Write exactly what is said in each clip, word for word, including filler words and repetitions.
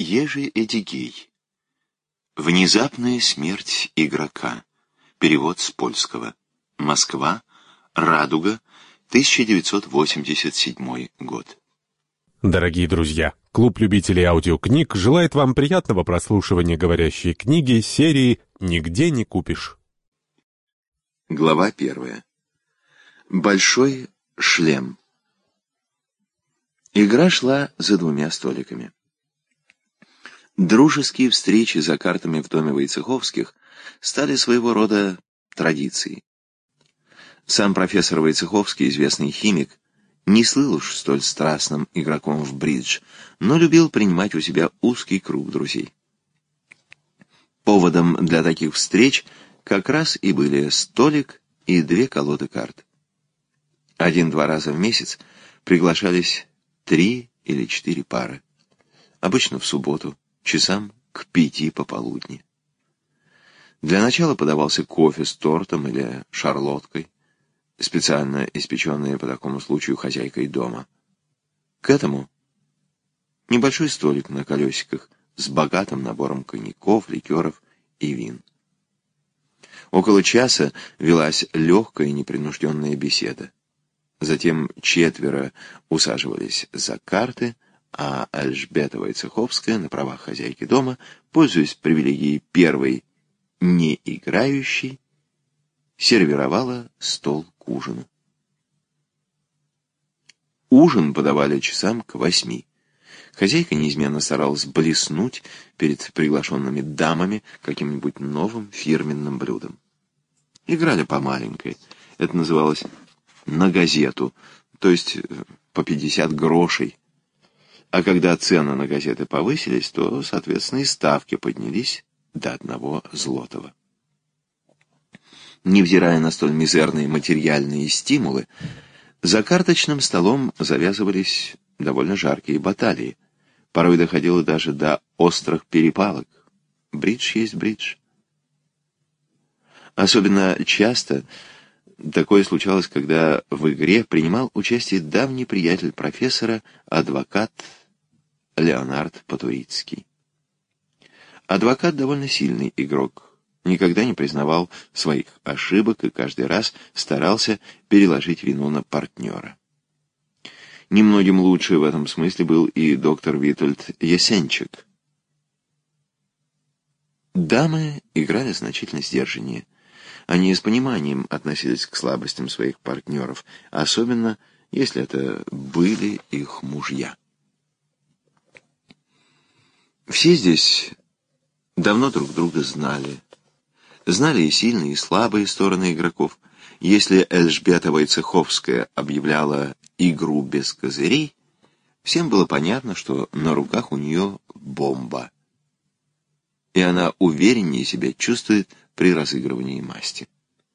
Ежи Эдигей. Внезапная смерть игрока. Перевод с польского. Москва. Радуга. тысяча девятьсот восемьдесят седьмой год. Дорогие друзья, клуб любителей аудиокниг желает вам приятного прослушивания говорящей книги серии «Нигде не купишь». Глава первая. Большой шлем. Игра шла за двумя столиками. Дружеские встречи за картами в доме Войцеховских стали своего рода традицией. Сам профессор Войцеховский, известный химик, не слыл уж столь страстным игроком в бридж, но любил принимать у себя узкий круг друзей. Поводом для таких встреч как раз и были столик и две колоды карт. Один-два раза в месяц приглашались три или четыре пары. Обычно в субботу, часам к пяти пополудни. Для начала подавался кофе с тортом или шарлоткой, специально испеченные по такому случаю хозяйкой дома. К этому небольшой столик на колесиках с богатым набором коньяков, ликеров и вин. Около часа велась легкая и непринужденная беседа. Затем четверо усаживались за карты, а Эльжбета Войцеховская на правах хозяйки дома, пользуясь привилегией первой не играющей, сервировала стол к ужину. Ужин подавали часам к восьми. Хозяйка неизменно старалась блеснуть перед приглашенными дамами каким-нибудь новым фирменным блюдом. Играли по маленькой. Это называлось «на газету», то есть по пятьдесят грошей. А когда цены на газеты повысились, то, соответственно, и ставки поднялись до одного злотого. Невзирая на столь мизерные материальные стимулы, за карточным столом завязывались довольно жаркие баталии. Порой доходило даже до острых перепалок. Бридж есть бридж. Особенно часто такое случалось, когда в игре принимал участие давний приятель профессора, адвокат Леонард Потурицкий. Адвокат довольно сильный игрок, никогда не признавал своих ошибок и каждый раз старался переложить вину на партнера. Немногим лучше в этом смысле был и доктор Витольд Ясенчик. Дамы играли значительно сдержаннее. Они с пониманием относились к слабостям своих партнеров, особенно если это были их мужья. Все здесь давно друг друга знали. Знали и сильные, и слабые стороны игроков. Если Эльжбета Войцеховская объявляла игру без козырей, всем было понятно, что на руках у нее бомба. И она увереннее себя чувствует при разыгрывании масти.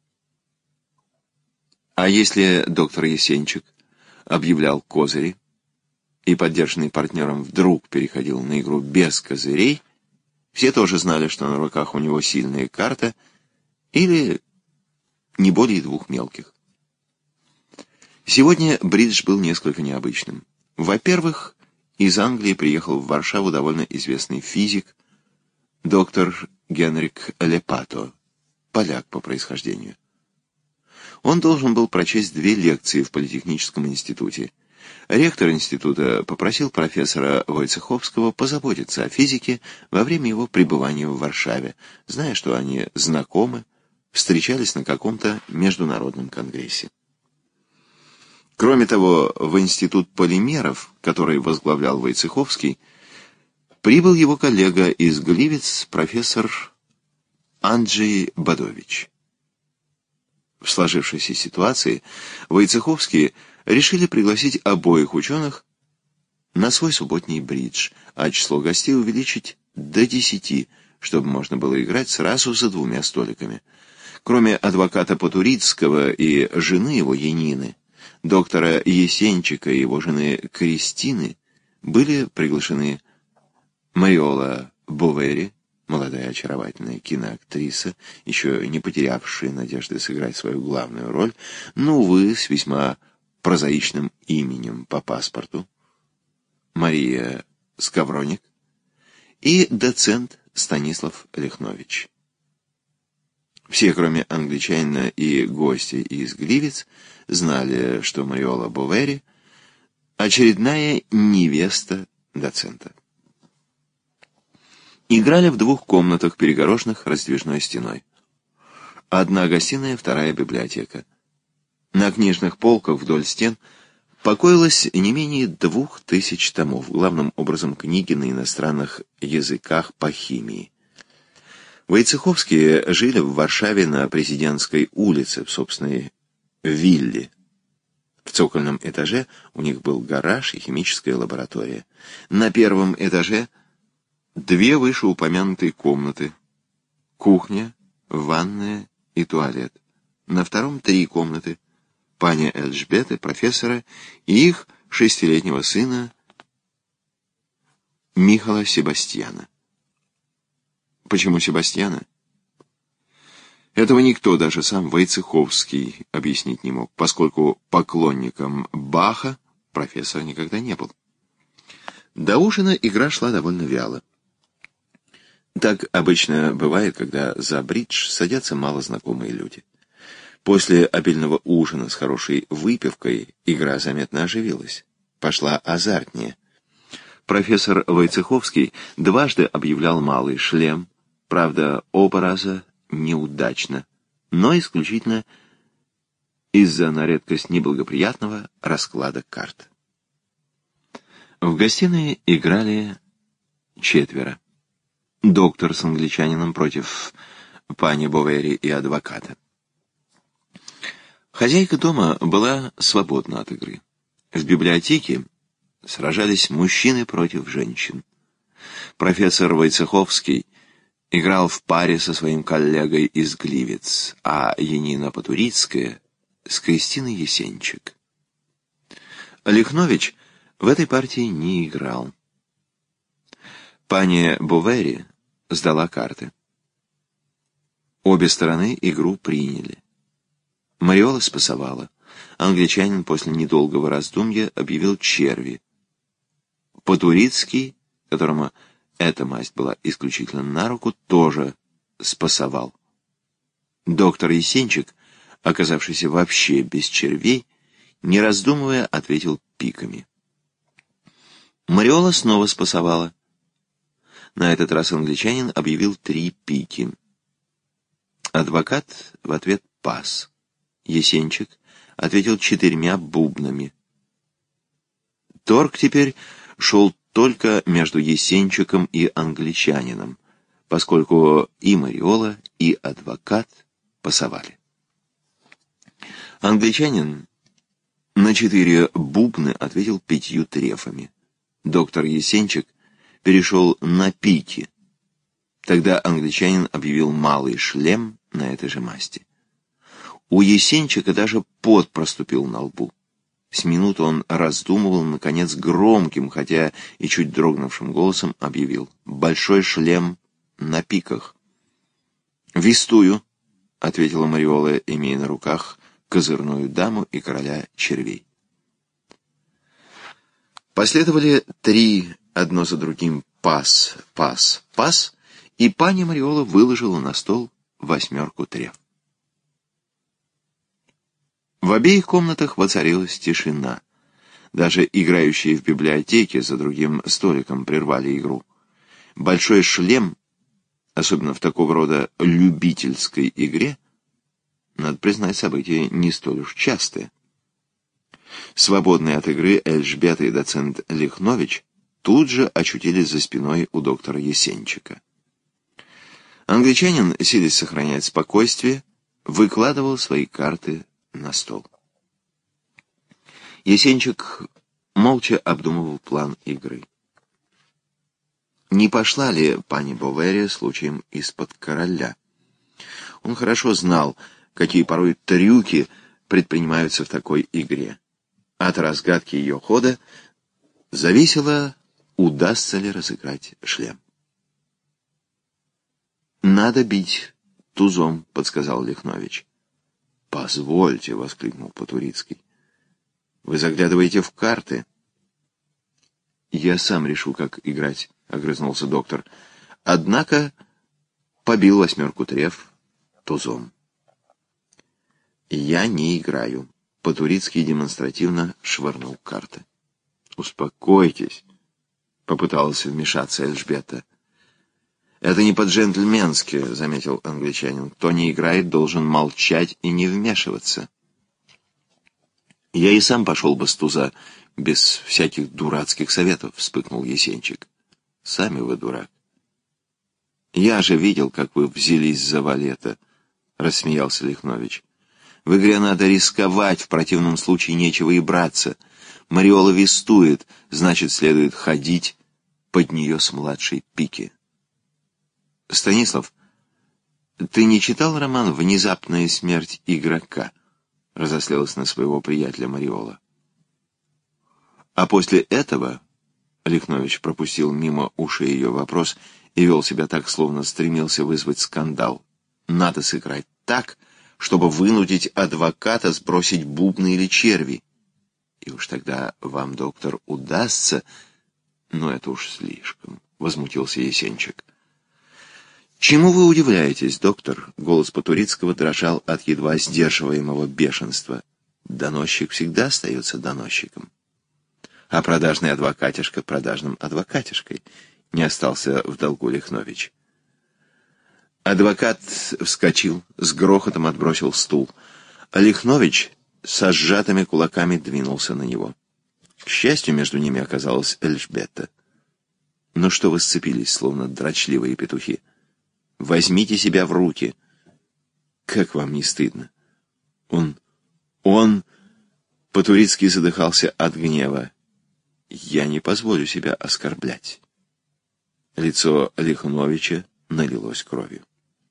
А если доктор Ясенчик объявлял козыри, и поддержанный партнером вдруг переходил на игру без козырей, все тоже знали, что на руках у него сильная карта или не более двух мелких. Сегодня бридж был несколько необычным. Во-первых, из Англии приехал в Варшаву довольно известный физик, доктор Генрик Лепато, поляк по происхождению. Он должен был прочесть две лекции в Политехническом институте. Ректор института попросил профессора Войцеховского позаботиться о физике во время его пребывания в Варшаве, зная, что они знакомы, встречались на каком-то международном конгрессе. Кроме того, в институт полимеров, который возглавлял Войцеховский, прибыл его коллега из Гливиц, профессор Анджей Бадович. В сложившейся ситуации Войцеховские решили пригласить обоих ученых на свой субботний бридж, а число гостей увеличить до десяти, чтобы можно было играть сразу за двумя столиками. Кроме адвоката Потурицкого и жены его Янины, доктора Ясенчика и его жены Кристины, были приглашены Мариола Бовери, молодая очаровательная киноактриса, еще не потерявшая надежды сыграть свою главную роль, но, увы, с весьма прозаичным именем по паспорту, Мария Скавроник, и доцент Станислав Лихнович. Все, кроме англичанина и гостя из Гливиц, знали, что Мариола Бовери — очередная невеста доцента. Играли в двух комнатах, перегороженных раздвижной стеной. Одна гостиная, вторая библиотека. На книжных полках вдоль стен покоилось не менее двух тысяч томов, главным образом книги на иностранных языках по химии. Войцеховские жили в Варшаве на Президентской улице, в собственной вилле. В цокольном этаже у них был гараж и химическая лаборатория. На первом этаже две вышеупомянутые комнаты: кухня, ванная и туалет. На втором три комнаты: пани Эльжбеты, профессора, и их шестилетнего сына Михала Себастьяна. Почему Себастьяна? Этого никто, даже сам Войцеховский, объяснить не мог, поскольку поклонником Баха профессор никогда не был. До ужина игра шла довольно вяло. Так обычно бывает, когда за бридж садятся малознакомые люди. После обильного ужина с хорошей выпивкой игра заметно оживилась, пошла азартнее. Профессор Войцеховский дважды объявлял малый шлем, правда, оба раза неудачно, но исключительно из-за на редкость неблагоприятного расклада карт. В гостиной играли четверо. Доктор с англичанином против пани Бовери и адвоката. Хозяйка дома была свободна от игры. В библиотеке сражались мужчины против женщин. Профессор Войцеховский играл в паре со своим коллегой из Гливиц, а Янина Потурицкая с Кристиной Есенчик. Лихнович в этой партии не играл. Пани Бовери сдала карты. Обе стороны игру приняли. Мариола спасовала. Англичанин после недолгого раздумья объявил черви. Потурицкий, которому эта масть была исключительно на руку, тоже спасовал. Доктор Есенчик, оказавшийся вообще без червей, не раздумывая, ответил пиками. Мариола снова спасовала. На этот раз англичанин объявил три пики. Адвокат в ответ пас. Есенчик ответил четырьмя бубнами. Торг теперь шел только между Есенчиком и англичанином, поскольку и Мариола, и адвокат пасовали. Англичанин на четыре бубны ответил пятью трефами. Доктор Есенчик перешел на пики. Тогда англичанин объявил малый шлем на этой же масти. У Есенчика даже пот проступил на лбу. С минуту он раздумывал, наконец, громким, хотя и чуть дрогнувшим голосом объявил: «Большой шлем на пиках». «Вестую», — ответила Мариола, имея на руках козырную даму и короля червей. Последовали три одно за другим пас, пас, пас, и пани Мариола выложила на стол восьмерку треф. В обеих комнатах воцарилась тишина. Даже играющие в библиотеке за другим столиком прервали игру. Большой шлем, особенно в такого рода любительской игре, надо признать, событие не столь уж частое. Свободные от игры Эльжбета и доцент Лихнович тут же очутились за спиной у доктора Есенчика. Англичанин, силясь сохранять спокойствие, выкладывал свои карты на стол. Есенчик молча обдумывал план игры. Не пошла ли пани Бовери случаем из-под короля? Он хорошо знал, какие порой трюки предпринимаются в такой игре. От разгадки ее хода зависело, удастся ли разыграть шлем. «Надо бить тузом», — подсказал Лихнович. «Позвольте», — воскликнул Потурицкий. «Вы заглядываете в карты». «Я сам решу, как играть», — огрызнулся доктор. Однако побил восьмерку треф тузом. «Я не играю», — Потурицкий демонстративно швырнул карты. «Успокойтесь», — попыталась вмешаться Эльжбета. «Это не по-джентльменски», — заметил англичанин. «Кто не играет, должен молчать и не вмешиваться». «Я и сам пошел бы с туза без всяких дурацких советов», — вспыхнул Есенчик. «Сами вы дурак». «Я же видел, как вы взялись за валета», — рассмеялся Лихнович. «В игре надо рисковать, в противном случае нечего и браться. Мариола вестует, значит, следует ходить под нее с младшей пики». «Станислав, ты не читал роман «Внезапная смерть игрока»?» — разозлилась на своего приятеля Мариола. А после этого Лихнович пропустил мимо ушей ее вопрос и вел себя так, словно стремился вызвать скандал. «Надо сыграть так, чтобы вынудить адвоката сбросить бубны или черви. И уж тогда вам, доктор, удастся...» «Но это уж слишком», — возмутился Есенчик. «Чему вы удивляетесь, доктор?» — голос Потурицкого дрожал от едва сдерживаемого бешенства. «Доносчик всегда остается доносчиком. А продажный адвокатишка продажным адвокатишкой», — не остался в долгу Лихнович. Адвокат вскочил, с грохотом отбросил стул. А Лихнович со сжатыми кулаками двинулся на него. К счастью, между ними оказалась Эльжбета. «Ну что вы сцепились, словно дрочливые петухи? Возьмите себя в руки. Как вам не стыдно?» Он... он... Потурицкий задыхался от гнева. «Я не позволю себя оскорблять». Лицо Лихновича налилось кровью.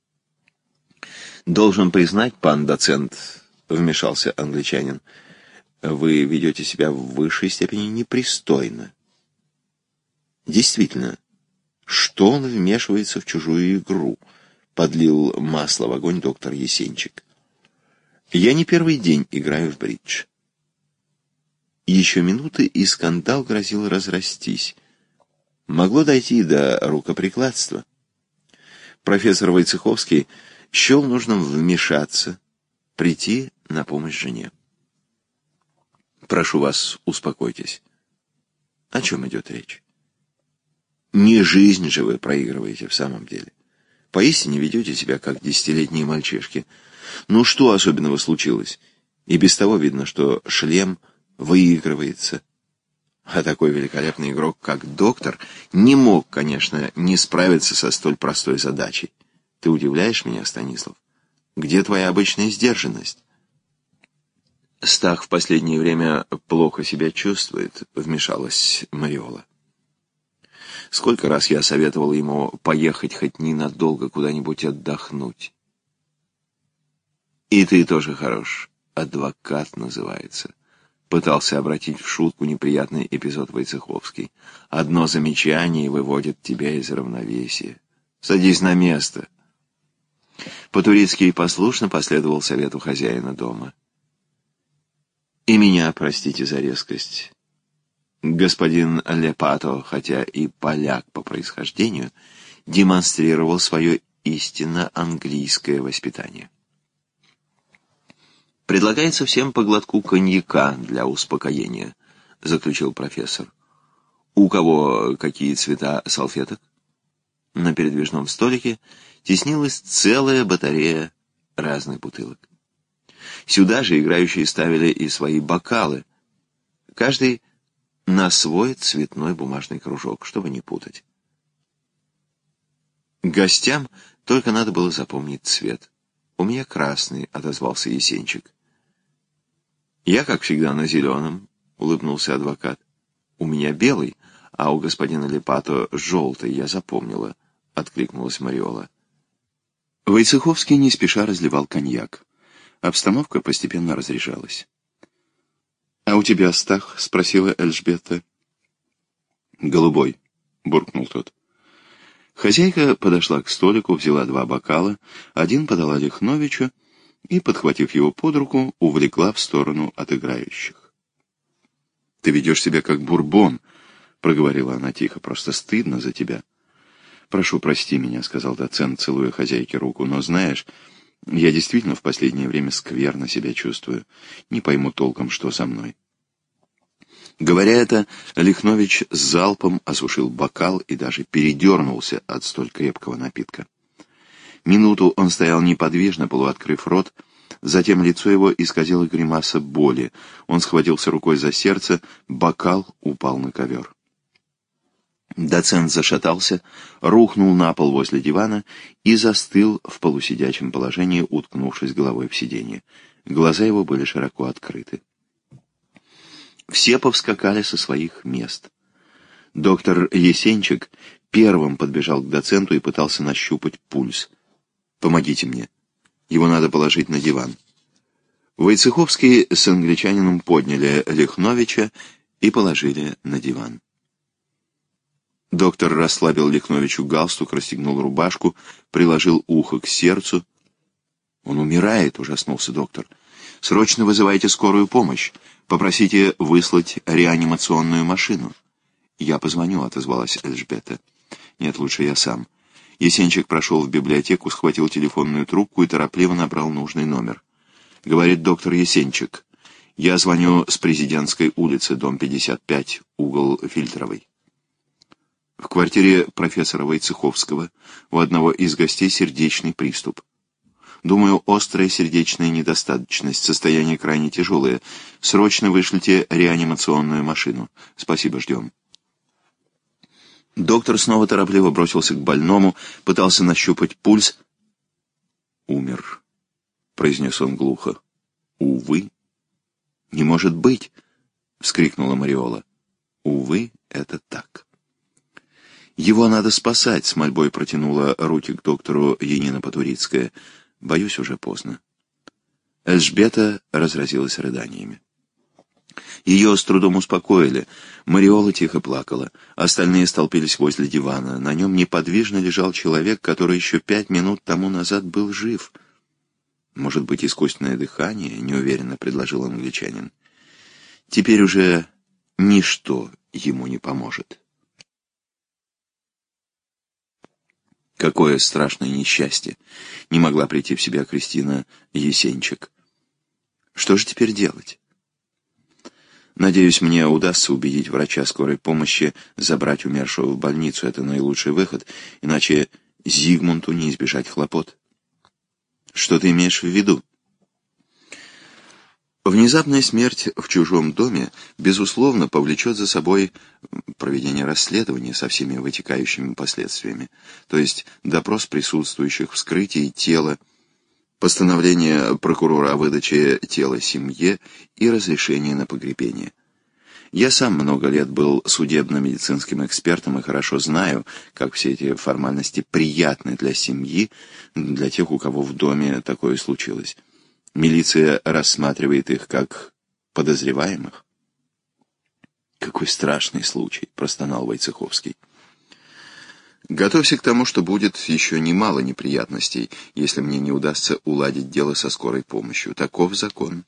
«Должен признать, пан доцент», — вмешался англичанин, — «вы ведете себя в высшей степени непристойно». «Действительно, что он вмешивается в чужую игру?» — подлил масло в огонь доктор Есенчик. «Я не первый день играю в бридж». Еще минуты, и скандал грозил разрастись. Могло дойти до рукоприкладства. Профессор Войцеховский счел нужным вмешаться, прийти на помощь жене. «Прошу вас, успокойтесь. О чем идет речь? Не жизнь же вы проигрываете в самом деле. Поистине ведете себя, как десятилетние мальчишки. Ну что особенного случилось? И без того видно, что шлем выигрывается. А такой великолепный игрок, как доктор, не мог, конечно, не справиться со столь простой задачей. Ты удивляешь меня, Станислав? Где твоя обычная сдержанность?» «Стах в последнее время плохо себя чувствует», — вмешалась Мариола. «Сколько раз я советовал ему поехать хоть ненадолго куда-нибудь отдохнуть». «И ты тоже хорош. Адвокат называется». Пытался обратить в шутку неприятный эпизод Войцеховский. «Одно замечание выводит тебя из равновесия. Садись на место». Потурицкий послушно последовал совету хозяина дома. «И меня простите за резкость. Господин Лепато, хотя и поляк по происхождению, демонстрировал свое истинно английское воспитание. «Предлагается всем по глотку коньяка для успокоения», — заключил профессор. «У кого какие цвета салфеток?» На передвижном столике теснилась целая батарея разных бутылок. Сюда же играющие ставили и свои бокалы, каждый на свой цветной бумажный кружок, чтобы не путать. Гостям только надо было запомнить цвет. «У меня красный», — отозвался Есенчик. «Я, как всегда, на зеленом», — улыбнулся адвокат. «У меня белый, а у господина Лепато желтый, я запомнила», — откликнулась Мариола. Войцеховский не спеша разливал коньяк. Обстановка постепенно разряжалась. «А у тебя, Стах?» — спросила Эльжбета. «Голубой», — буркнул тот. Хозяйка подошла к столику, взяла два бокала, один подала Лихновичу и, подхватив его под руку, увлекла в сторону от играющих. «Ты ведешь себя как бурбон», — проговорила она тихо, — просто стыдно за тебя. «Прошу, прости меня», — сказал доцент, целуя хозяйке руку, — «но знаешь, я действительно в последнее время скверно себя чувствую. Не пойму толком, что со мной». Говоря это, Лихнович с залпом осушил бокал и даже передернулся от столь крепкого напитка. Минуту он стоял неподвижно, полуоткрыв рот, затем лицо его исказило гримаса боли. Он схватился рукой за сердце, бокал упал на ковер. Доцент зашатался, рухнул на пол возле дивана и застыл в полусидячем положении, уткнувшись головой в сиденье. Глаза его были широко открыты. Все повскакали со своих мест. Доктор Есенчик первым подбежал к доценту и пытался нащупать пульс. «Помогите мне. Его надо положить на диван». Войцеховский с англичанином подняли Лихновича и положили на диван. Доктор расслабил Лихновичу галстук, расстегнул рубашку, приложил ухо к сердцу. «Он умирает», — ужаснулся доктор. «Срочно вызывайте скорую помощь. Попросите выслать реанимационную машину». «Я позвоню», — отозвалась Эльжбета. «Нет, лучше я сам». Есенчик прошел в библиотеку, схватил телефонную трубку и торопливо набрал нужный номер. Говорит доктор Есенчик: «Я звоню с Президентской улицы, дом пятьдесят пять, угол Фильтровой. В квартире профессора Войцеховского у одного из гостей сердечный приступ. Думаю, острая сердечная недостаточность, состояние крайне тяжелое. Срочно вышлите реанимационную машину. Спасибо, ждем». Доктор снова торопливо бросился к больному, пытался нащупать пульс. «Умер», — произнес он глухо. «Увы». «Не может быть!» — вскрикнула Мариола. «Увы, это так». «Его надо спасать», — с мольбой протянула руки к доктору Янина Потурицкая. «Боюсь, уже поздно». Эльжбета разразилась рыданиями. Ее с трудом успокоили. Мариола тихо плакала. Остальные столпились возле дивана. На нем неподвижно лежал человек, который еще пять минут тому назад был жив. «Может быть, искусственное дыхание?» — неуверенно предложил англичанин. «Теперь уже ничто ему не поможет». Какое страшное несчастье! Не могла прийти в себя Кристина Есенчик. Что же теперь делать? Надеюсь, мне удастся убедить врача скорой помощи забрать умершего в больницу. Это наилучший выход, иначе Зигмунту не избежать хлопот. Что ты имеешь в виду? Внезапная смерть в чужом доме, безусловно, повлечет за собой проведение расследования со всеми вытекающими последствиями, то есть допрос присутствующих, вскрытие тела, постановление прокурора о выдаче тела семье и разрешение на погребение. Я сам много лет был судебно-медицинским экспертом и хорошо знаю, как все эти формальности приятны для семьи, для тех, у кого в доме такое случилось. Милиция рассматривает их как подозреваемых. «Какой страшный случай», — простонал Войцеховский. «Готовься к тому, что будет еще немало неприятностей, если мне не удастся уладить дело со скорой помощью. Таков закон».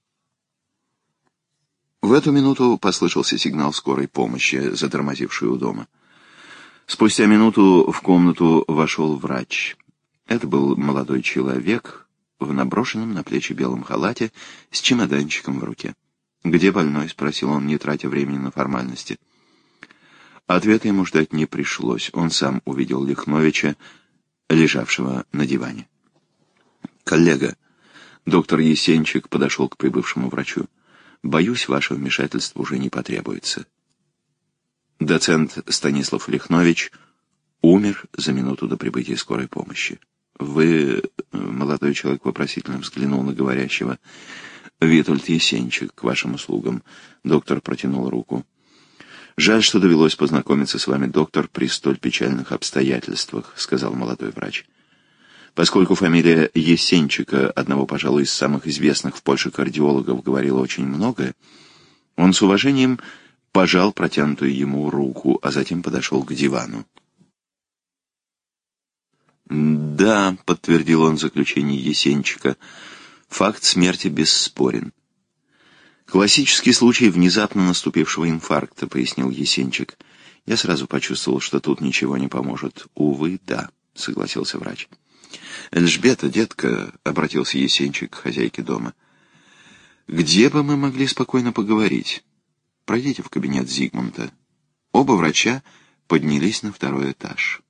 В эту минуту послышался сигнал скорой помощи, затормозивший у дома. Спустя минуту в комнату вошел врач. Это был молодой человек в наброшенном на плечи белом халате с чемоданчиком в руке. «Где больной?» — спросил он, не тратя времени на формальности. Ответа ему ждать не пришлось. Он сам увидел Лихновича, лежавшего на диване. «Коллега», — доктор Есенчик подошел к прибывшему врачу, — «боюсь, ваше вмешательство уже не потребуется». Доцент Станислав Лихнович умер за минуту до прибытия скорой помощи. «Вы...» — молодой человек вопросительно взглянул на говорящего. «Витольд Есенчик, к вашим услугам». Доктор протянул руку. «Жаль, что довелось познакомиться с вами, доктор, при столь печальных обстоятельствах», — сказал молодой врач. Поскольку фамилия Есенчика, одного, пожалуй, из самых известных в Польше кардиологов, говорила очень многое, он с уважением пожал протянутую ему руку, а затем подошел к дивану. «Да», — подтвердил он заключение Есенчика, — «факт смерти бесспорен. Классический случай внезапно наступившего инфаркта, пояснил Есенчик. Я сразу почувствовал, что тут ничего не поможет. Увы, да, согласился врач. Эльжбета, детка, обратился Есенчик к хозяйке дома. Где бы мы могли спокойно поговорить? Пройдите в кабинет Зигмунда. Оба врача поднялись на второй этаж.